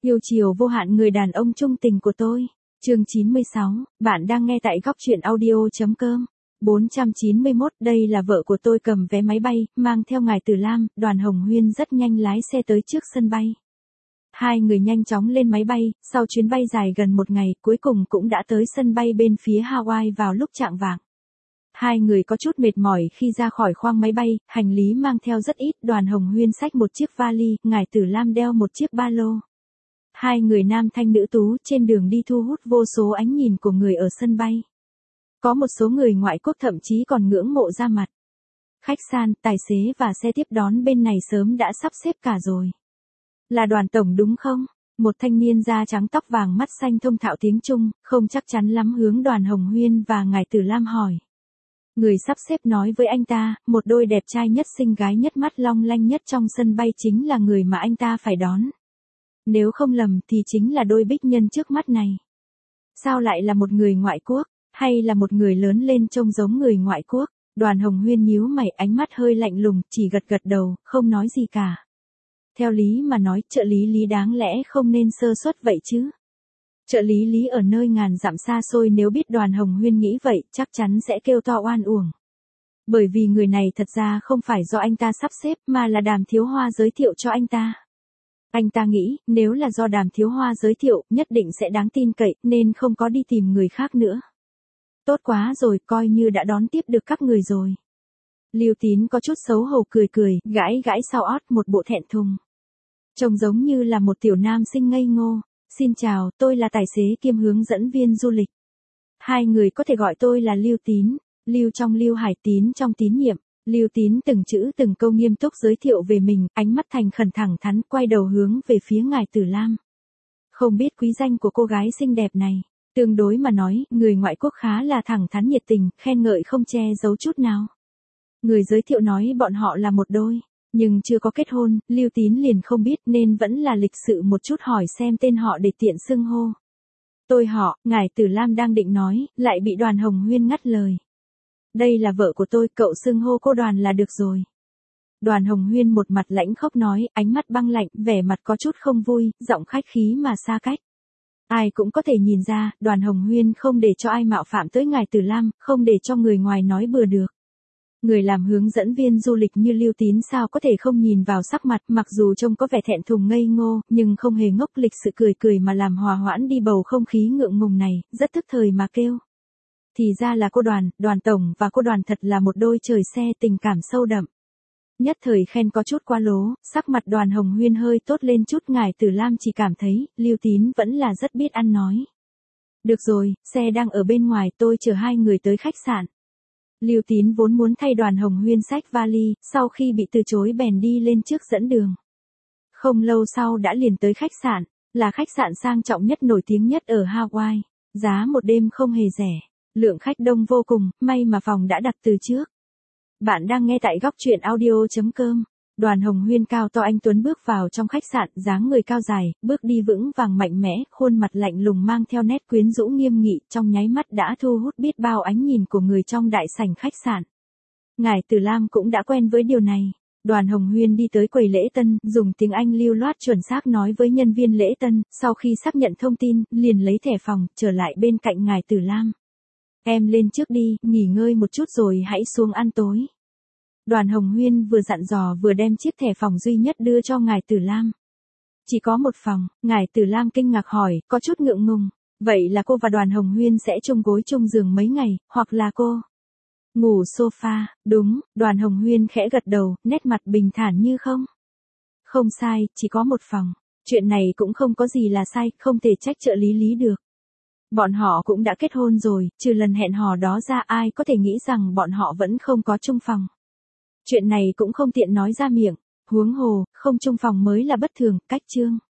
Yêu chiều vô hạn người đàn ông trung tình của tôi. Chương 96, bạn đang nghe tại góc truyện audio.com. 491, đây là vợ của tôi cầm vé máy bay, mang theo ngài Từ Lam, Đoàn Hồng Huyên rất nhanh lái xe tới trước sân bay. Hai người nhanh chóng lên máy bay, sau chuyến bay dài gần một ngày, cuối cùng cũng đã tới sân bay bên phía Hawaii vào lúc chạng vạng. Hai người có chút mệt mỏi khi ra khỏi khoang máy bay, hành lý mang theo rất ít, Đoàn Hồng Huyên xách một chiếc vali, ngài Từ Lam đeo một chiếc ba lô. Hai người nam thanh nữ tú trên đường đi thu hút vô số ánh nhìn của người ở sân bay. Có một số người ngoại quốc thậm chí còn ngưỡng mộ ra mặt. Khách sạn, tài xế và xe tiếp đón bên này sớm đã sắp xếp cả rồi. Là Đoàn tổng đúng không? Một thanh niên da trắng tóc vàng mắt xanh thông thạo tiếng Trung, không chắc chắn lắm hướng Đoàn Hồng Huyên và ngài Từ Lam hỏi. Người sắp xếp nói với anh ta, một đôi đẹp trai nhất xinh gái nhất mắt long lanh nhất trong sân bay chính là người mà anh ta phải đón. Nếu không lầm thì chính là đôi bích nhân trước mắt này. Sao lại là một người ngoại quốc, hay là một người lớn lên trông giống người ngoại quốc? Đoàn Hồng Huyên nhíu mày, ánh mắt hơi lạnh lùng, chỉ gật gật đầu, không nói gì cả. Theo lý mà nói, trợ lý Lý đáng lẽ không nên sơ suất vậy chứ. Trợ lý Lý ở nơi ngàn dặm xa xôi nếu biết Đoàn Hồng Huyên nghĩ vậy, chắc chắn sẽ kêu to oan uổng. Bởi vì người này thật ra không phải do anh ta sắp xếp mà là Đàm Thiếu Hoa giới thiệu cho anh ta. Anh ta nghĩ, nếu là do Đàm Thiếu Hoa giới thiệu, nhất định sẽ đáng tin cậy, nên không có đi tìm người khác nữa. Tốt quá rồi, coi như đã đón tiếp được các người rồi. Lưu Tín có chút xấu hổ cười cười, gãi gãi sau ót một bộ thẹn thùng. Trông giống như là một tiểu nam sinh ngây ngô. Xin chào, tôi là tài xế kiêm hướng dẫn viên du lịch. Hai người có thể gọi tôi là Lưu Tín, Lưu trong Lưu Hải, Tín trong tín nhiệm. Lưu Tín từng chữ từng câu nghiêm túc giới thiệu về mình, ánh mắt thành khẩn thẳng thắn, quay đầu hướng về phía ngài Từ Lam. Không biết quý danh của cô gái xinh đẹp này. Tương đối mà nói, người ngoại quốc khá là thẳng thắn nhiệt tình, khen ngợi không che giấu chút nào. Người giới thiệu nói bọn họ là một đôi, nhưng chưa có kết hôn, Lưu Tín liền không biết nên vẫn là lịch sự một chút hỏi xem tên họ để tiện xưng hô. Tôi họ, ngài Từ Lam đang định nói, lại bị Đoàn Hồng Huyên ngắt lời. Đây là vợ của tôi, cậu xưng hô cô Đoàn là được rồi. Đoàn Hồng Huyên một mặt lãnh khốc nói, ánh mắt băng lạnh, vẻ mặt có chút không vui, giọng khách khí mà xa cách. Ai cũng có thể nhìn ra, Đoàn Hồng Huyên không để cho ai mạo phạm tới ngài Từ Lam, không để cho người ngoài nói bừa được. Người làm hướng dẫn viên du lịch như Lưu Tín sao có thể không nhìn vào sắc mặt, mặc dù trông có vẻ thẹn thùng ngây ngô, nhưng không hề ngốc, lịch sự cười cười mà làm hòa hoãn đi bầu không khí ngượng ngùng này, rất tức thời mà kêu. Thì ra là cô Đoàn, Đoàn tổng và cô Đoàn thật là một đôi trời xe, tình cảm sâu đậm. Nhất thời khen có chút quá lố, sắc mặt Đoàn Hồng Huyên hơi tốt lên chút, ngài Từ Lam chỉ cảm thấy, Lưu Tín vẫn là rất biết ăn nói. Được rồi, xe đang ở bên ngoài, tôi chở hai người tới khách sạn. Lưu Tín vốn muốn thay Đoàn Hồng Huyên xách vali, sau khi bị từ chối bèn đi lên trước dẫn đường. Không lâu sau đã liền tới khách sạn, là khách sạn sang trọng nhất nổi tiếng nhất ở Hawaii, giá một đêm không hề rẻ, lượng khách đông vô cùng, may mà phòng đã đặt từ trước. Bạn đang nghe tại góc truyện audio.com. Đoàn Hồng Huyên cao to anh tuấn bước vào trong khách sạn, dáng người cao dài, bước đi vững vàng mạnh mẽ, khuôn mặt lạnh lùng mang theo nét quyến rũ nghiêm nghị, trong nháy mắt đã thu hút biết bao ánh nhìn của người trong đại sảnh khách sạn. Ngài Từ Lam cũng đã quen với điều này. Đoàn Hồng Huyên đi tới quầy lễ tân, dùng tiếng Anh lưu loát chuẩn xác nói với nhân viên lễ tân, sau khi xác nhận thông tin, liền lấy thẻ phòng, trở lại bên cạnh ngài Từ Lam. Em lên trước đi, nghỉ ngơi một chút rồi hãy xuống ăn tối. Đoàn Hồng Huyên vừa dặn dò vừa đem chiếc thẻ phòng duy nhất đưa cho ngài Từ Lam. Chỉ có một phòng, ngài Từ Lam kinh ngạc hỏi, có chút ngượng ngùng. Vậy là cô và Đoàn Hồng Huyên sẽ chung gối chung giường mấy ngày, hoặc là cô ngủ sofa? Đúng, Đoàn Hồng Huyên khẽ gật đầu, nét mặt bình thản như không. Không sai, chỉ có một phòng. Chuyện này cũng không có gì là sai, không thể trách trợ lý Lý được. Bọn họ cũng đã kết hôn rồi, trừ lần hẹn hò đó ra ai có thể nghĩ rằng bọn họ vẫn không có chung phòng. Chuyện này cũng không tiện nói ra miệng, huống hồ, không chung phòng mới là bất thường, cách chương.